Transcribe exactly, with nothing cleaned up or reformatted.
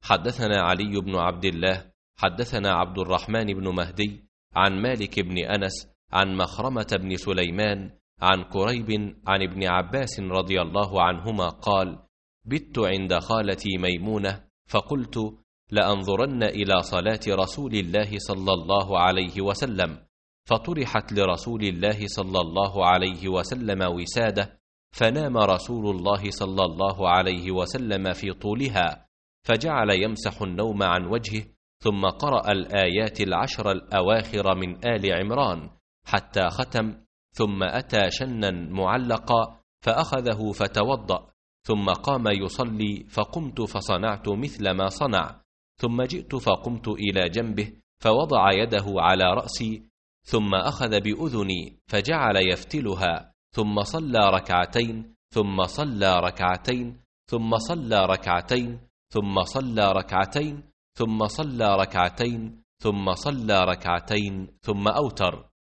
حدثنا علي بن عبد الله حدثنا عبد الرحمن بن مهدي عن مالك بن أنس عن مخرمة بن سليمان عن قريب عن ابن عباس رضي الله عنهما قال: بت عند خالتي ميمونة فقلت: لأنظرن إلى صلاة رسول الله صلى الله عليه وسلم، فطرحت لرسول الله صلى الله عليه وسلم وسادة، فنام رسول الله صلى الله عليه وسلم في طولها، فجعل يمسح النوم عن وجهه، ثم قرأ الآيات العشر الأواخر من آل عمران حتى ختم، ثم أتى شنا معلقا فأخذه فتوضأ، ثم قام يصلي، فقمت فصنعت مثل ما صنع، ثم جئت فقمت إلى جنبه فوضع يده على رأسي، ثم أخذ بأذني فجعل يفتلها، ثم صلى ركعتين، ثم صلى ركعتين، ثم صلى ركعتين، ثم صلى ركعتين، ثم صلى ركعتين، ثم صلى ركعتين، ثم أوتر.